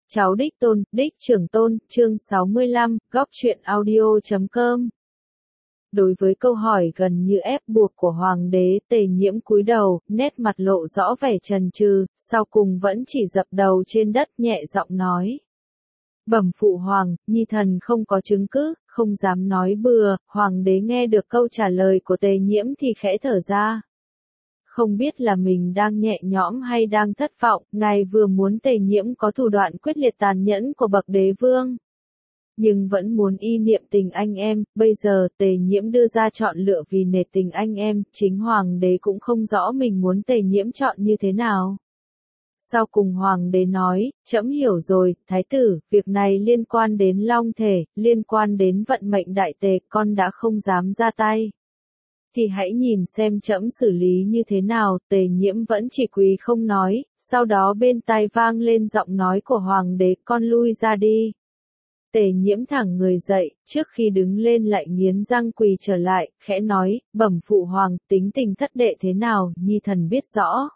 Cháu đích tôn, đích trưởng tôn, chương 65, góc truyện audio.com. Đối với câu hỏi gần như ép buộc của hoàng đế, Tề Nhiễm cúi đầu, nét mặt lộ rõ vẻ chần chừ, sau cùng vẫn chỉ dập đầu trên đất nhẹ giọng nói. Bẩm phụ hoàng, nhi thần không có chứng cứ, không dám nói bừa. Hoàng đế nghe được câu trả lời của Tề Nhiễm thì khẽ thở ra. Không biết là mình đang nhẹ nhõm hay đang thất vọng, ngài vừa muốn Tề Nhiễm có thủ đoạn quyết liệt tàn nhẫn của bậc đế vương, nhưng vẫn muốn y niệm tình anh em. Bây giờ Tề Nhiễm đưa ra chọn lựa vì nể tình anh em, chính hoàng đế cũng không rõ mình muốn Tề Nhiễm chọn như thế nào. Sau cùng hoàng đế nói, trẫm hiểu rồi, thái tử, việc này liên quan đến long thể, liên quan đến vận mệnh đại tề, con đã không dám ra tay. Thì hãy nhìn xem trẫm xử lý như thế nào. Tề Nhiễm vẫn chỉ quỳ không nói, sau đó bên tai vang lên giọng nói của hoàng đế, con lui ra đi. Tề Nhiễm thẳng người dậy, trước khi đứng lên lại nghiến răng quỳ trở lại, khẽ nói, bẩm phụ hoàng, tính tình thất đệ thế nào, nhi thần biết rõ.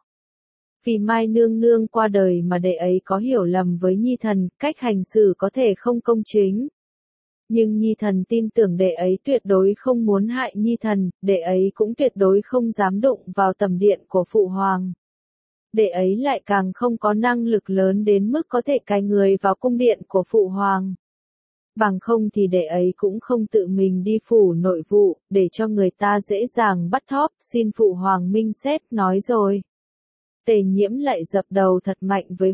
Vì Mai nương nương qua đời mà đệ ấy có hiểu lầm với nhi thần, cách hành xử có thể không công chính. Nhưng nhi thần tin tưởng đệ ấy tuyệt đối không muốn hại nhi thần, đệ ấy cũng tuyệt đối không dám đụng vào tầm điện của phụ hoàng. Đệ ấy lại càng không có năng lực lớn đến mức có thể cai người vào cung điện của phụ hoàng. Bằng không thì đệ ấy cũng không tự mình đi phủ nội vụ, để cho người ta dễ dàng bắt thóp, xin phụ hoàng minh xét, nói rồi. Tề Nhiễm lại dập đầu thật mạnh với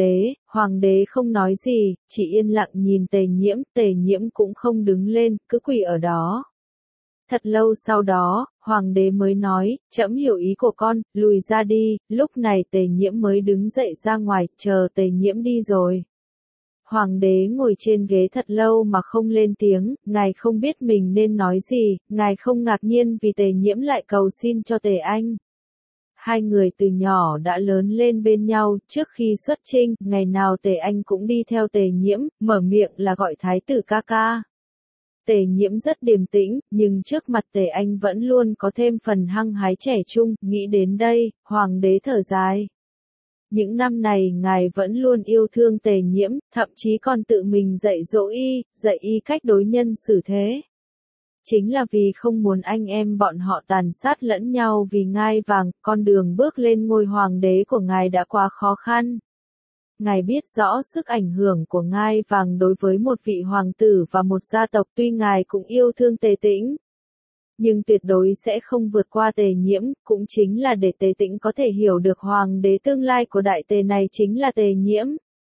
hoàng đế không nói gì, chỉ yên lặng nhìn Tề Nhiễm cũng không đứng lên, cứ quỳ ở đó. Thật lâu sau đó, hoàng đế mới nói, trẫm hiểu ý của con, lùi ra đi. Lúc này Tề Nhiễm mới đứng dậy ra ngoài, chờ Tề Nhiễm đi rồi. Hoàng đế ngồi trên ghế thật lâu mà không lên tiếng, ngài không biết mình nên nói gì, ngài không ngạc nhiên vì Tề Nhiễm lại cầu xin cho Tề Anh. Hai người từ nhỏ đã lớn lên bên nhau, trước khi xuất chinh, ngày nào Tề Anh cũng đi theo Tề Nhiễm, mở miệng là gọi thái tử ca ca. Tề Nhiễm rất điềm tĩnh, nhưng trước mặt Tề Anh vẫn luôn có thêm phần hăng hái trẻ trung. Nghĩ đến đây, hoàng đế thở dài. Những năm này ngài vẫn luôn yêu thương Tề Nhiễm, thậm chí còn tự mình dạy dỗ dạy y cách đối nhân xử thế. Chính là vì không muốn anh em bọn họ tàn sát lẫn nhau vì ngai vàng, con đường bước lên ngôi hoàng đế của ngài đã quá khó khăn. Ngài biết rõ sức ảnh hưởng của ngai vàng đối với một vị hoàng tử và một gia tộc, tuy ngài cũng yêu thương Tề Tĩnh, nhưng tuyệt đối sẽ không vượt qua Tề Nhiễm, cũng chính là để Tề Tĩnh có thể hiểu được hoàng đế tương lai của đại tề này chính là Tề Nhiễm.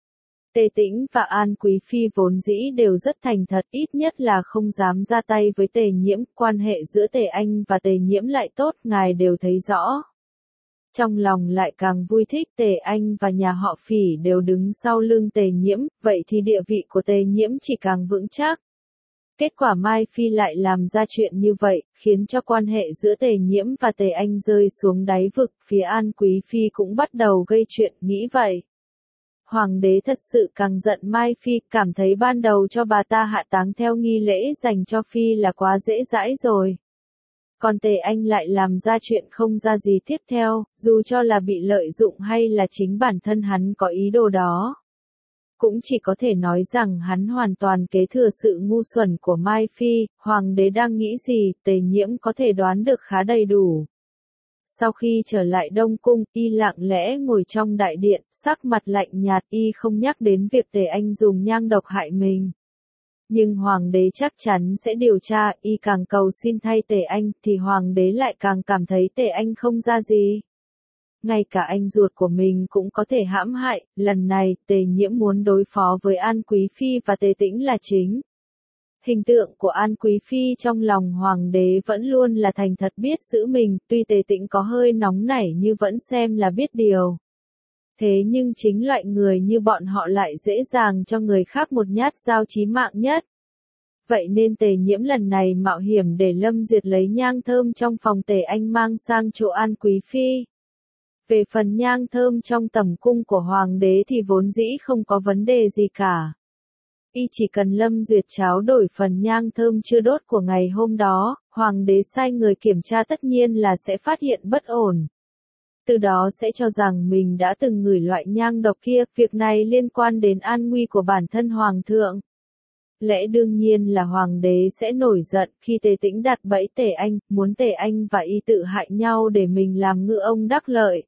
Tề Tĩnh và An Quý Phi vốn dĩ đều rất thành thật, ít nhất là không dám ra tay với Tề Nhiễm, quan hệ giữa Tề Anh và Tề Nhiễm lại tốt, ngài đều thấy rõ. Trong lòng lại càng vui thích, Tề Anh và nhà họ Phỉ đều đứng sau lưng Tề Nhiễm, vậy thì địa vị của Tề Nhiễm chỉ càng vững chắc. Kết quả Mai Phi lại làm ra chuyện như vậy, khiến cho quan hệ giữa Tề Nhiễm và Tề Anh rơi xuống đáy vực, phía An Quý Phi cũng bắt đầu gây chuyện, nghĩ vậy. Hoàng đế thật sự càng giận Mai Phi, cảm thấy ban đầu cho bà ta hạ táng theo nghi lễ dành cho Phi là quá dễ dãi rồi. Còn Tề Anh lại làm ra chuyện không ra gì tiếp theo, dù cho là bị lợi dụng hay là chính bản thân hắn có ý đồ đó. Cũng chỉ có thể nói rằng hắn hoàn toàn kế thừa sự ngu xuẩn của Mai Phi. Hoàng đế đang nghĩ gì, Tề Nhiễm có thể đoán được khá đầy đủ. Sau khi trở lại Đông Cung, y lặng lẽ ngồi trong đại điện, sắc mặt lạnh nhạt, y không nhắc đến việc Tề Anh dùng nhang độc hại mình. Nhưng hoàng đế chắc chắn sẽ điều tra, y càng cầu xin thay Tề Anh, thì hoàng đế lại càng cảm thấy Tề Anh không ra gì. Ngay cả anh ruột của mình cũng có thể hãm hại, lần này Tề Nhiễm muốn đối phó với An Quý Phi và Tề Tĩnh là chính. Hình tượng của An Quý Phi trong lòng hoàng đế vẫn luôn là thành thật biết giữ mình, tuy Tề Tĩnh có hơi nóng nảy nhưng vẫn xem là biết điều. Thế nhưng chính loại người như bọn họ lại dễ dàng cho người khác một nhát dao chí mạng nhất. Vậy nên Tề Nhiễm lần này mạo hiểm để Lâm Duyệt lấy nhang thơm trong phòng Tề Anh mang sang chỗ An Quý Phi. Về phần nhang thơm trong tẩm cung của hoàng đế thì vốn dĩ không có vấn đề gì cả. Y chỉ cần Lâm Duyệt tráo đổi phần nhang thơm chưa đốt của ngày hôm đó, hoàng đế sai người kiểm tra tất nhiên là sẽ phát hiện bất ổn. từ đó sẽ cho rằng mình đã từng ngửi loại nhang độc kia, việc này liên quan đến an nguy của bản thân hoàng thượng. Lẽ đương nhiên là hoàng đế sẽ nổi giận khi Tề Tĩnh đặt bẫy Tề Anh, muốn Tề Anh và y tự hại nhau để mình làm ngư ông đắc lợi.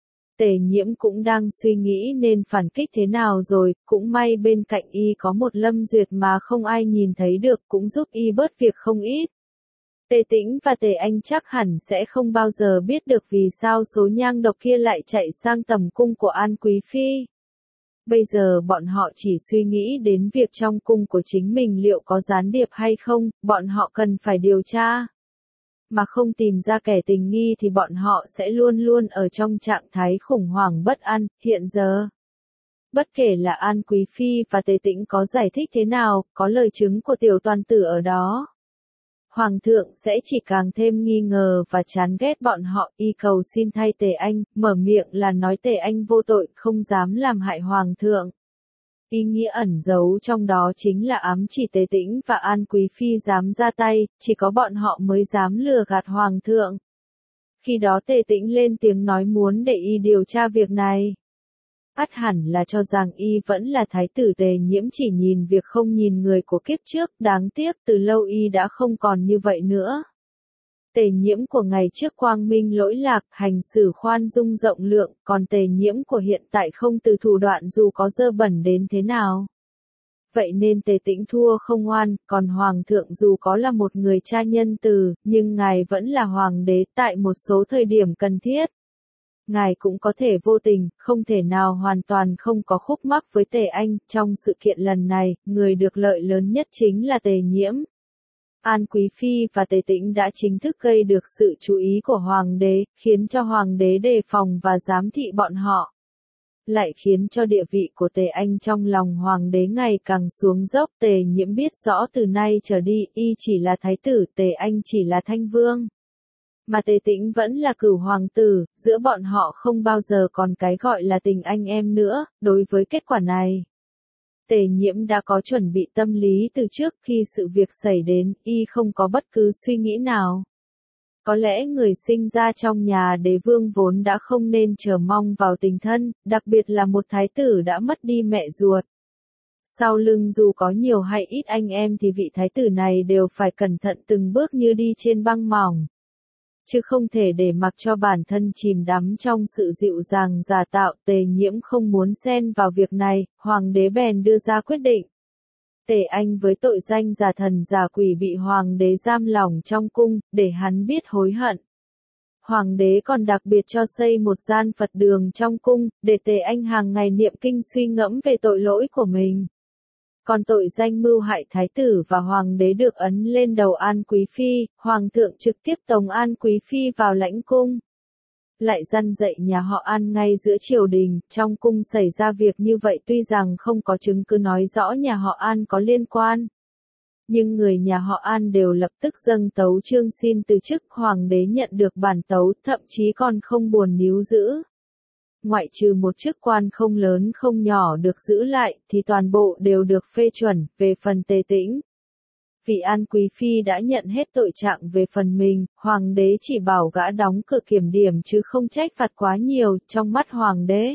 Tề Nhiễm cũng đang suy nghĩ nên phản kích thế nào rồi, cũng may bên cạnh y có một Lâm Duyệt mà không ai nhìn thấy được, cũng giúp y bớt việc không ít. Tề Tĩnh và Tề Anh chắc hẳn sẽ không bao giờ biết được vì sao số nhang độc kia lại chạy sang tầm cung của An Quý Phi. Bây giờ bọn họ chỉ suy nghĩ đến việc trong cung của chính mình liệu có gián điệp hay không, bọn họ cần phải điều tra. Mà không tìm ra kẻ tình nghi thì bọn họ sẽ luôn luôn ở trong trạng thái khủng hoảng bất an, hiện giờ. Bất kể là An Quý Phi và Tề Tĩnh có giải thích thế nào, có lời chứng của tiểu toàn tử ở đó. Hoàng thượng sẽ chỉ càng thêm nghi ngờ và chán ghét bọn họ, y cầu xin thay Tề Anh, mở miệng là nói Tề Anh vô tội, không dám làm hại Hoàng thượng. Ý nghĩa ẩn giấu trong đó chính là ám chỉ Tề Tĩnh và An Quý Phi dám ra tay, chỉ có bọn họ mới dám lừa gạt Hoàng thượng. Khi đó Tề Tĩnh lên tiếng nói muốn để y điều tra việc này. Ắt hẳn là cho rằng y vẫn là thái tử Tề Nhiễm chỉ nhìn việc không nhìn người của kiếp trước, đáng tiếc từ lâu y đã không còn như vậy nữa. Tề Nhiễm của ngày trước quang minh lỗi lạc, hành xử khoan dung rộng lượng, còn Tề Nhiễm của hiện tại không từ thủ đoạn dù có dơ bẩn đến thế nào. Vậy nên Tề Tĩnh thua không oan, còn Hoàng thượng dù có là một người cha nhân từ, nhưng ngài vẫn là Hoàng đế tại một số thời điểm cần thiết. Ngài cũng có thể vô tình, không thể nào hoàn toàn không có khúc mắc với Tề Anh, trong sự kiện lần này, người được lợi lớn nhất chính là Tề Nhiễm. An Quý Phi và Tề Tĩnh đã chính thức gây được sự chú ý của Hoàng đế, khiến cho Hoàng đế đề phòng và giám thị bọn họ. Lại khiến cho địa vị của Tề Anh trong lòng Hoàng đế ngày càng xuống dốc. Tề Nhiễm biết rõ từ nay trở đi, y chỉ là thái tử, Tề Anh chỉ là thanh vương. Mà Tề Tĩnh vẫn là cửu hoàng tử, giữa bọn họ không bao giờ còn cái gọi là tình anh em nữa. Đối với kết quả này, Tề Nhiễm đã có chuẩn bị tâm lý từ trước, khi sự việc xảy đến, y không có bất cứ suy nghĩ nào. Có lẽ người sinh ra trong nhà đế vương vốn đã không nên chờ mong vào tình thân, đặc biệt là một thái tử đã mất đi mẹ ruột. Sau lưng dù có nhiều hay ít anh em thì vị thái tử này đều phải cẩn thận từng bước như đi trên băng mỏng. Chứ không thể để mặc cho bản thân chìm đắm trong sự dịu dàng giả tạo. Tề Nhiễm không muốn xen vào việc này, Hoàng đế bèn đưa ra quyết định. Tề Anh với tội danh giả thần giả quỷ bị Hoàng đế giam lỏng trong cung, để hắn biết hối hận. Hoàng đế còn đặc biệt cho xây một gian Phật đường trong cung, để Tề Anh hàng ngày niệm kinh suy ngẫm về tội lỗi của mình. Còn tội danh mưu hại thái tử và hoàng đế được ấn lên đầu An Quý Phi, hoàng thượng trực tiếp tống An Quý Phi vào lãnh cung. Lại răn dạy nhà họ An ngay giữa triều đình, trong cung xảy ra việc như vậy tuy rằng không có chứng cứ nói rõ nhà họ An có liên quan. Nhưng người nhà họ An đều lập tức dâng tấu chương xin từ chức, hoàng đế nhận được bản tấu, thậm chí còn không buồn níu giữ. Ngoại trừ một chức quan không lớn không nhỏ được giữ lại, thì toàn bộ đều được phê chuẩn. Về phần Tề Tĩnh, vì An Quý Phi đã nhận hết tội trạng về phần mình, hoàng đế chỉ bảo gã đóng cửa kiểm điểm chứ không trách phạt quá nhiều. Trong mắt hoàng đế,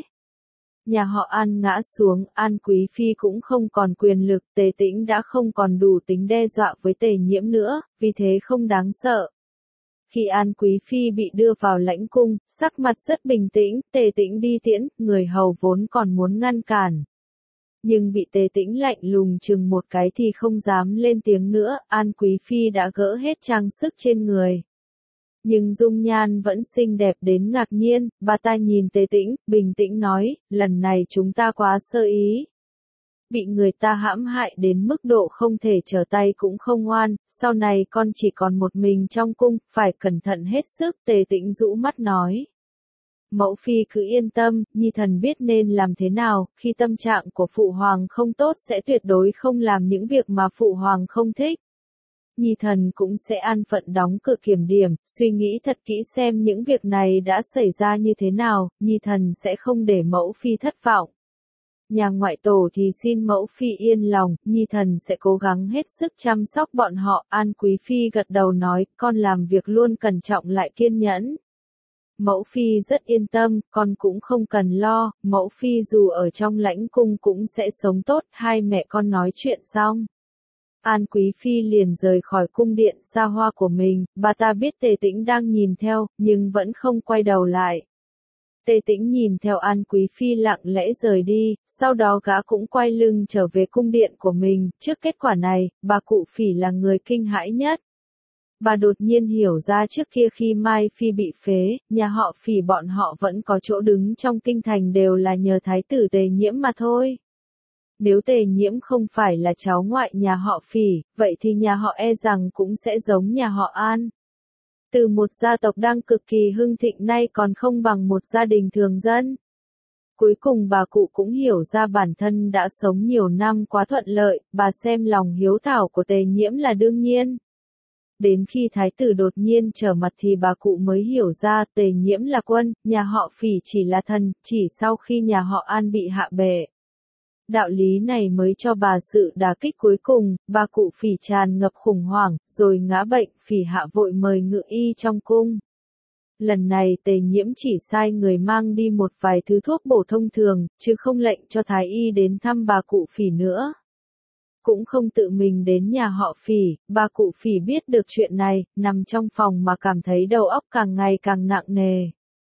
nhà họ An ngã xuống, An Quý Phi cũng không còn quyền lực, Tề Tĩnh đã không còn đủ tính đe dọa với Tề Nhiễm nữa, vì thế không đáng sợ. Khi An Quý Phi bị đưa vào lãnh cung, sắc mặt rất bình tĩnh, Tề Tĩnh đi tiễn, người hầu vốn còn muốn ngăn cản. Nhưng bị Tề Tĩnh lạnh lùng chừng một cái thì không dám lên tiếng nữa, An Quý Phi đã gỡ hết trang sức trên người. Nhưng dung nhan vẫn xinh đẹp đến ngạc nhiên, bà ta nhìn Tề Tĩnh, bình tĩnh nói, lần này chúng ta quá sơ ý. Bị người ta hãm hại đến mức độ không thể trở tay cũng không oan, sau này con chỉ còn một mình trong cung, phải cẩn thận hết sức. Tề Tĩnh rũ mắt nói. Mẫu phi cứ yên tâm, nhi thần biết nên làm thế nào, khi tâm trạng của phụ hoàng không tốt sẽ tuyệt đối không làm những việc mà phụ hoàng không thích. Nhi thần cũng sẽ an phận đóng cửa kiểm điểm, suy nghĩ thật kỹ xem những việc này đã xảy ra như thế nào, nhi thần sẽ không để mẫu phi thất vọng. Nhà ngoại tổ thì xin mẫu phi yên lòng, nhi thần sẽ cố gắng hết sức chăm sóc bọn họ. An Quý Phi gật đầu nói, con làm việc luôn cẩn trọng lại kiên nhẫn. Mẫu phi rất yên tâm, con cũng không cần lo, mẫu phi dù ở trong lãnh cung cũng sẽ sống tốt. Hai mẹ con nói chuyện xong, An Quý Phi liền rời khỏi cung điện xa hoa của mình. Bà ta biết Tề Tĩnh đang nhìn theo, nhưng vẫn không quay đầu lại. Tề Tĩnh nhìn theo An Quý Phi lặng lẽ rời đi, sau đó gã cũng quay lưng trở về cung điện của mình. Trước kết quả này, bà cụ Phỉ là người kinh hãi nhất. Bà đột nhiên hiểu ra trước kia khi Mai Phi bị phế, nhà họ Phỉ bọn họ vẫn có chỗ đứng trong kinh thành đều là nhờ thái tử Tề Nhiễm mà thôi. Nếu Tề Nhiễm không phải là cháu ngoại nhà họ Phỉ, vậy thì nhà họ e rằng cũng sẽ giống nhà họ An. Từ một gia tộc đang cực kỳ hưng thịnh nay còn không bằng một gia đình thường dân. Cuối cùng bà cụ cũng hiểu ra bản thân đã sống nhiều năm quá thuận lợi, bà xem lòng hiếu thảo của Tề Nhiễm là đương nhiên. Đến khi thái tử đột nhiên trở mặt thì bà cụ mới hiểu ra Tề Nhiễm là quân, nhà họ Phỉ chỉ là thần, chỉ sau khi nhà họ An bị hạ bệ. Đạo lý này mới cho bà sự đả kích cuối cùng, bà cụ Phỉ tràn ngập khủng hoảng, rồi ngã bệnh. Phỉ hạ vội mời ngự y trong cung. Lần này Tề Nhiễm chỉ sai người mang đi một vài thứ thuốc bổ thông thường, chứ không lệnh cho thái y đến thăm bà cụ Phỉ nữa. Cũng không tự mình đến nhà họ Phỉ. Bà cụ Phỉ biết được chuyện này, nằm trong phòng mà cảm thấy đầu óc càng ngày càng nặng nề.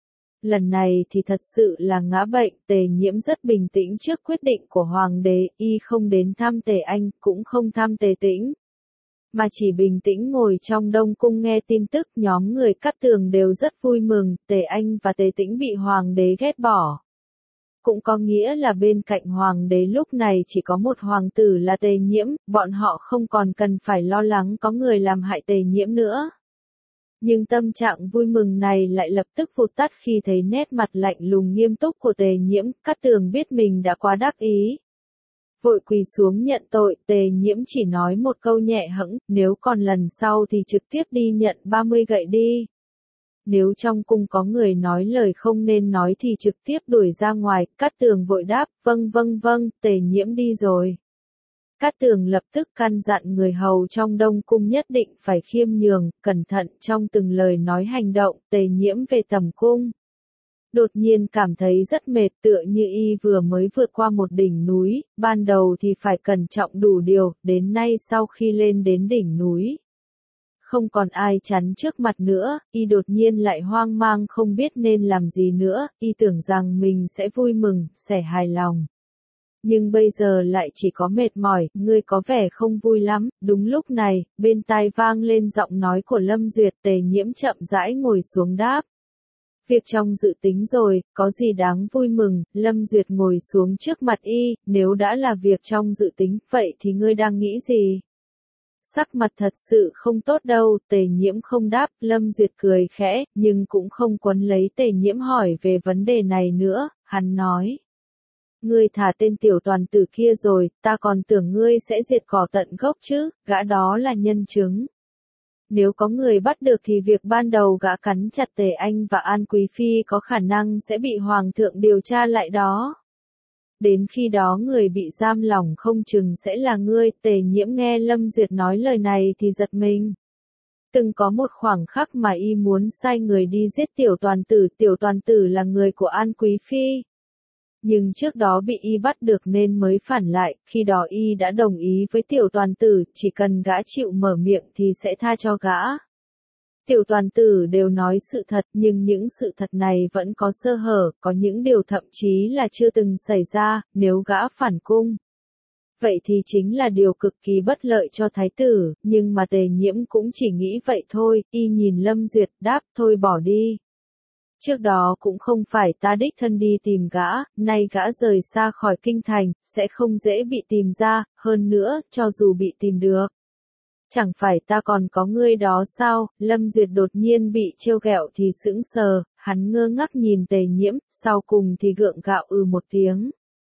Lần này thì thật sự là ngã bệnh. Tề Nhiễm rất bình tĩnh trước quyết định của hoàng đế, y không đến thăm Tề Anh, cũng không thăm Tề Tĩnh, mà chỉ bình tĩnh ngồi trong Đông cung nghe tin tức. Nhóm người Cát Tường đều rất vui mừng, Tề Anh và Tề Tĩnh bị hoàng đế ghét bỏ. Cũng có nghĩa là bên cạnh hoàng đế lúc này chỉ có một hoàng tử là Tề Nhiễm, bọn họ không còn cần phải lo lắng có người làm hại Tề Nhiễm nữa. Nhưng tâm trạng vui mừng này lại lập tức vụt tắt khi thấy nét mặt lạnh lùng nghiêm túc của Tề Nhiễm. Cát Tường biết mình đã quá đắc ý, vội quỳ xuống nhận tội. Tề Nhiễm chỉ nói một câu nhẹ hẫng, nếu còn lần sau thì trực tiếp đi nhận 30 gậy đi. Nếu trong cung có người nói lời không nên nói thì trực tiếp đuổi ra ngoài. Cát Tường vội đáp, vâng, Tề Nhiễm đi rồi. Cát Tường lập tức căn dặn người hầu trong Đông cung nhất định phải khiêm nhường, cẩn thận trong từng lời nói hành động. Tề Nhiễm về tầm cung, đột nhiên cảm thấy rất mệt, tựa như y vừa mới vượt qua một đỉnh núi. Ban đầu thì phải cẩn trọng đủ điều, đến nay sau khi lên đến đỉnh núi, không còn ai chắn trước mặt nữa, y đột nhiên lại hoang mang không biết nên làm gì nữa. Y tưởng rằng mình sẽ vui mừng, sẽ hài lòng, nhưng bây giờ lại chỉ có mệt mỏi. Ngươi có vẻ không vui lắm. Đúng lúc này, bên tai vang lên giọng nói của Lâm Duyệt. Tề Nhiễm chậm rãi ngồi xuống đáp, việc trong dự tính rồi, có gì đáng vui mừng. Lâm Duyệt ngồi xuống trước mặt y, nếu đã là việc trong dự tính, vậy thì ngươi đang nghĩ gì? Sắc mặt thật sự không tốt đâu. Tề Nhiễm không đáp. Lâm Duyệt cười khẽ, nhưng cũng không quấn lấy Tề Nhiễm hỏi về vấn đề này nữa. Hắn nói, ngươi thả tên tiểu toàn tử kia rồi, ta còn tưởng ngươi sẽ diệt cỏ tận gốc chứ, gã đó là nhân chứng. Nếu có người bắt được thì việc ban đầu gã cắn chặt Tề Anh và An Quý Phi có khả năng sẽ bị Hoàng thượng điều tra lại đó. Đến khi đó người bị giam lỏng không chừng sẽ là ngươi. Tề Nhiễm nghe Lâm Duyệt nói lời này thì giật mình. Từng có một khoảng khắc mà y muốn sai người đi giết tiểu toàn tử là người của An Quý Phi. Nhưng trước đó bị y bắt được nên mới phản lại. Khi đó y đã đồng ý với tiểu toàn tử, chỉ cần gã chịu mở miệng thì sẽ tha cho gã. Tiểu toàn tử đều nói sự thật, nhưng những sự thật này vẫn có sơ hở, có những điều thậm chí là chưa từng xảy ra. Nếu gã phản cung, vậy thì chính là điều cực kỳ bất lợi cho thái tử. Nhưng mà Tề Nhiễm cũng chỉ nghĩ vậy thôi. Y nhìn Lâm Duyệt đáp, thôi bỏ đi. Trước đó cũng không phải ta đích thân đi tìm gã, nay gã rời xa khỏi kinh thành, sẽ không dễ bị tìm ra. Hơn nữa, cho dù bị tìm được, chẳng phải ta còn có ngươi đó sao? Lâm Duyệt đột nhiên bị trêu ghẹo thì sững sờ, hắn ngơ ngác nhìn Tề Nhiễm, sau cùng thì gượng gạo một tiếng.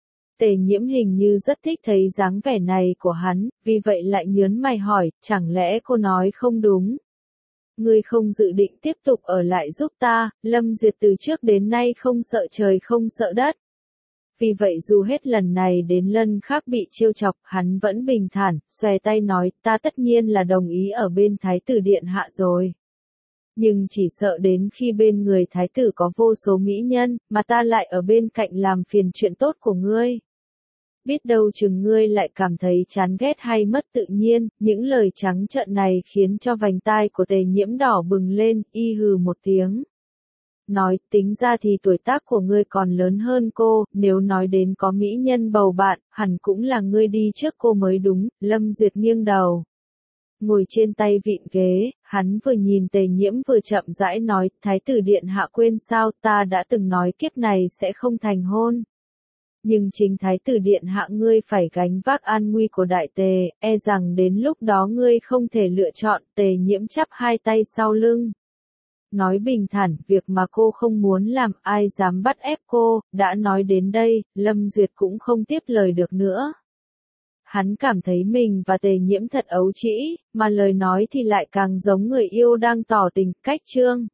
Tề Nhiễm hình như rất thích thấy dáng vẻ này của hắn, vì vậy lại nhớn mày hỏi, chẳng lẽ cô nói không đúng? Ngươi không dự định tiếp tục ở lại giúp ta? Lâm Duyệt từ trước đến nay không sợ trời không sợ đất. Vì vậy dù hết lần này đến lần khác bị trêu chọc, hắn vẫn bình thản, xòe tay nói, ta tất nhiên là đồng ý ở bên Thái tử điện hạ rồi. Nhưng chỉ sợ đến khi bên người thái tử có vô số mỹ nhân, mà ta lại ở bên cạnh làm phiền chuyện tốt của ngươi. Biết đâu chừng ngươi lại cảm thấy chán ghét hay mất tự nhiên, những lời trắng trợn này khiến cho vành tai của Tề Nhiễm đỏ bừng lên, y hừ một tiếng. Nói, tính ra thì tuổi tác của ngươi còn lớn hơn cô, nếu nói đến có mỹ nhân bầu bạn, hẳn cũng là ngươi đi trước cô mới đúng, Lâm Duyệt nghiêng đầu. Ngồi trên tay vịn ghế, hắn vừa nhìn Tề Nhiễm vừa chậm rãi nói, Thái tử điện hạ quên sao, ta đã từng nói kiếp này sẽ không thành hôn. Nhưng chính Thái tử điện hạ ngươi phải gánh vác an nguy của đại tề, e rằng đến lúc đó ngươi không thể lựa chọn. Tề Nhiễm chắp hai tay sau lưng. Nói bình thản, việc mà cô không muốn làm, ai dám bắt ép cô, đã nói đến đây, Lâm Duyệt cũng không tiếp lời được nữa. Hắn cảm thấy mình và Tề Nhiễm thật ấu trĩ, mà lời nói thì lại càng giống người yêu đang tỏ tình, cách chương.